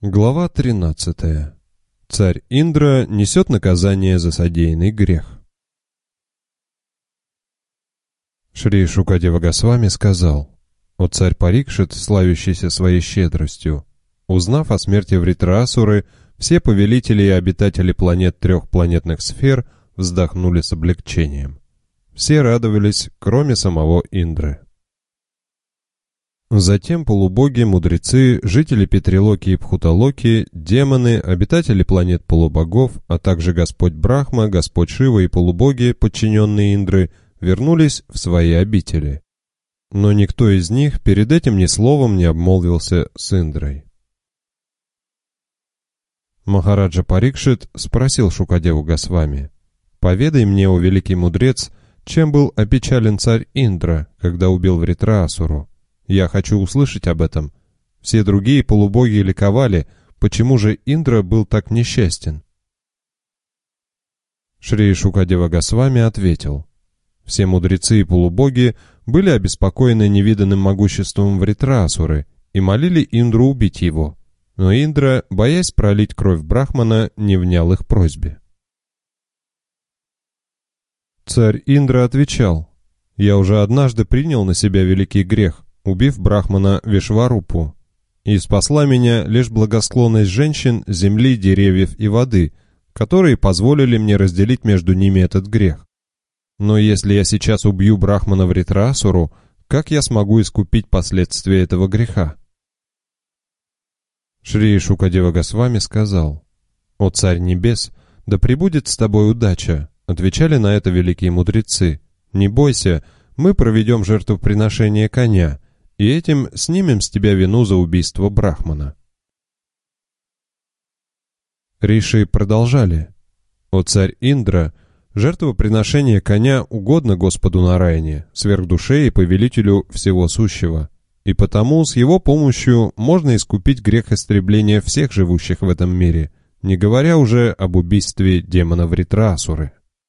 Глава 13. Царь Индра несет наказание за содеянный грех. Шри Шукадева Госвами сказал: «О царь Парикшит, славящийся своей щедростью, узнав о смерти Вритрасуры, все повелители и обитатели планет трех планетных сфер вздохнули с облегчением. Все радовались, кроме самого Индры». Затем полубоги, мудрецы, жители Петрилоки и Пхуталоки, демоны, обитатели планет полубогов, а также Господь Брахма, Господь Шива и полубоги, подчиненные Индры, вернулись в свои обители. Но никто из них перед этим ни словом не обмолвился с Индрой. Махараджа Парикшит спросил Шукадеву Госвами: «Поведай мне, о великий мудрец, чем был опечален царь Индра, когда убил Вритрасуру? Я хочу услышать об этом. Все другие полубоги ликовали, почему же Индра был так несчастен?» Шри Шукадева Госвами ответил: «Все мудрецы и полубоги были обеспокоены невиданным могуществом Вритрасуры и молили Индру убить его, но Индра, боясь пролить кровь Брахмана, не внял их просьбе». Царь Индра отвечал: «Я уже однажды принял на себя великий грех, убив Брахмана Вишварупу, и спасла меня лишь благосклонность женщин, земли, деревьев и воды, которые позволили мне разделить между ними этот грех. Но если я сейчас убью Брахмана Вритрасуру, как я смогу искупить последствия этого греха?» Шри Шукадева Госвами сказал: «О царь небес, да пребудет с тобой удача!» Отвечали на это великие мудрецы: «Не бойся, мы проведем жертвоприношение коня, и этим снимем с тебя вину за убийство Брахмана». Риши продолжали: «О царь Индра, жертвоприношение коня угодно Господу Нараяне, сверхдуше и повелителю всего сущего, и потому с его помощью можно искупить грех истребления всех живущих в этом мире, не говоря уже об убийстве демона Вритрасуры.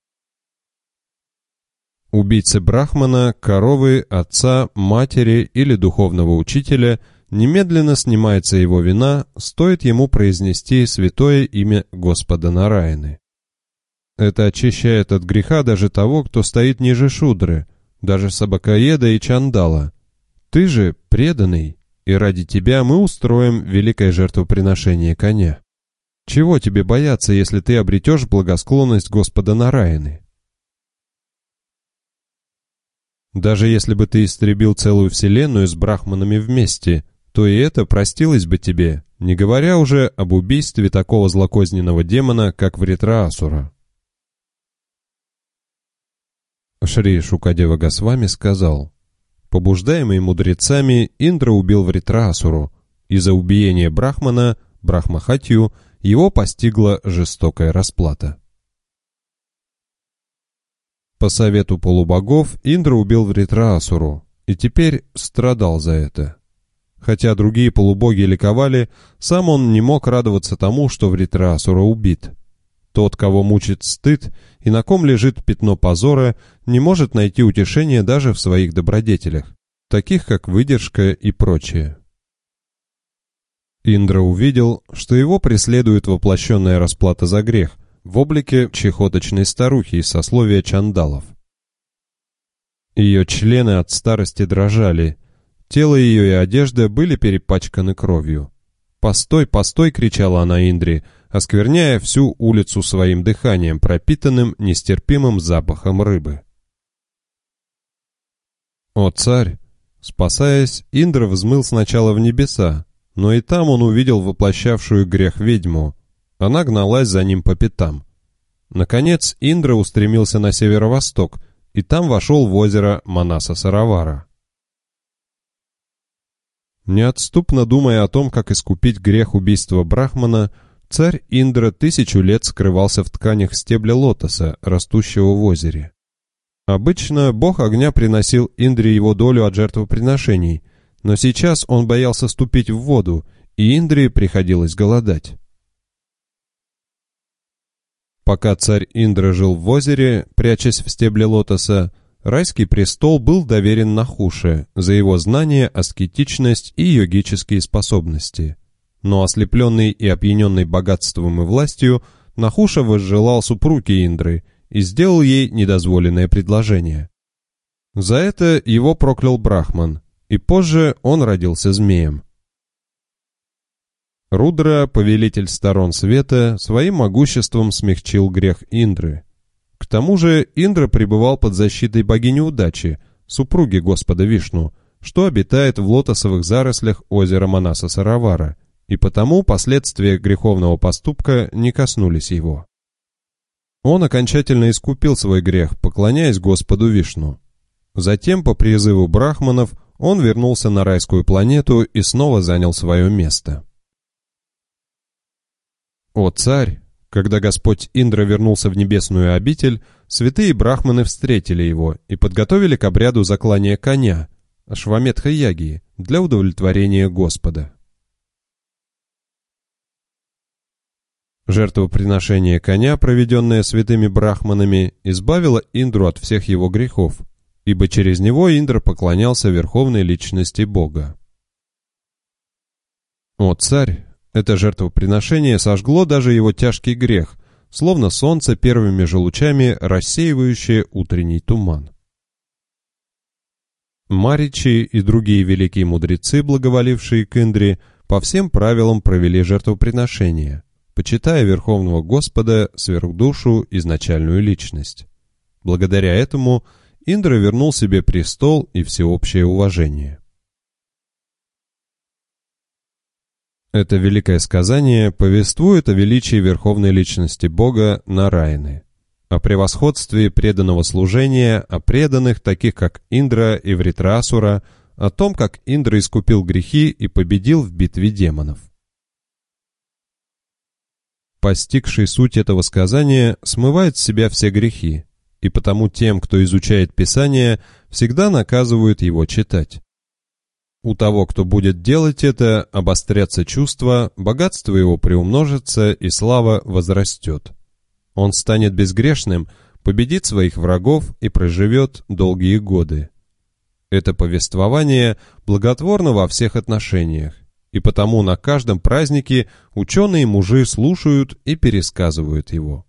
Убийце Брахмана, коровы, отца, матери или духовного учителя немедленно снимается его вина, стоит ему произнести святое имя Господа Нараяны. Это очищает от греха даже того, кто стоит ниже Шудры, даже Сабакаеда и Чандала. Ты же преданный, и ради тебя мы устроим великое жертвоприношение коня. Чего тебе бояться, если ты обретешь благосклонность Господа Нараяны? Даже если бы ты истребил целую вселенную с брахманами вместе, то и это простилось бы тебе, не говоря уже об убийстве такого злокозненного демона, как Вритрасура». Шри Шукадева Госвами сказал: «Побуждаемый мудрецами, Индра убил Вритрасуру, и за убиение Брахмана, Брахмахатью, его постигла жестокая расплата». По совету полубогов Индра убил Вритрасуру и теперь страдал за это. Хотя другие полубоги ликовали, сам он не мог радоваться тому, что Вритрасура убит. Тот, кого мучит стыд и на ком лежит пятно позора, не может найти утешения даже в своих добродетелях, таких как выдержка и прочее. Индра увидел, что его преследует воплощенная расплата за грех в облике чехоточной старухи из сословия чандалов. Ее члены от старости дрожали, тело ее и одежда были перепачканы кровью. «Постой, постой!» — кричала она Индре, оскверняя всю улицу своим дыханием, пропитанным нестерпимым запахом рыбы. «О царь!» Спасаясь, Индра взмыл сначала в небеса, но и там он увидел воплощавшую грех ведьму. Она гналась за ним по пятам. Наконец Индра устремился на северо-восток, и там вошел в озеро Манаса-Саравара. Неотступно думая о том, как искупить грех убийства Брахмана, царь Индра 1000 лет скрывался в тканях стебля лотоса, растущего в озере. Обычно бог огня приносил Индре его долю от жертвоприношений, но сейчас он боялся ступить в воду, и Индре приходилось голодать. Пока царь Индра жил в озере, прячась в стебле лотоса, райский престол был доверен Нахуше за его знания, аскетичность и йогические способности. но ослепленный и опьяненный богатством и властью, Нахуша возжелал супруги Индры и сделал ей недозволенное предложение. За это его проклял Брахман, и позже он родился змеем. Рудра, повелитель сторон света, своим могуществом смягчил грех Индры. К тому же Индра пребывал под защитой богини удачи, супруги Господа Вишну, что обитает в лотосовых зарослях озера Манаса-Саравара, и потому последствия греховного поступка не коснулись его. Он окончательно искупил свой грех, поклоняясь Господу Вишну. Затем, по призыву брахманов, он вернулся на райскую планету и снова занял свое место. «О царь!» Когда Господь Индра вернулся в небесную обитель, святые брахманы встретили его и подготовили к обряду заклания коня, Ашваметха-ягии, для удовлетворения Господа. Жертвоприношение коня, проведенное святыми брахманами, избавило Индру от всех его грехов, ибо через него Индра поклонялся верховной личности Бога. «О царь!» Это жертвоприношение сожгло даже его тяжкий грех, словно солнце первыми же лучами, рассеивающее утренний туман. Маричи и другие великие мудрецы, благоволившие к Индре, по всем правилам провели жертвоприношение, почитая Верховного Господа, сверхдушу, изначальную личность. Благодаря этому Индра вернул себе престол и всеобщее уважение. Это великое сказание повествует о величии верховной личности Бога Нараяны, о превосходстве преданного служения, о преданных, таких как Индра и Вритрасура, о том, как Индра искупил грехи и победил в битве демонов. Постигший суть этого сказания смывает с себя все грехи, и потому тем, кто изучает Писание, всегда наказывают его читать. У того, кто будет делать это, обострятся чувства, богатство его приумножится и слава возрастет. Он станет безгрешным, победит своих врагов и проживет долгие годы. Это повествование благотворно во всех отношениях, и потому на каждом празднике ученые мужи слушают и пересказывают его.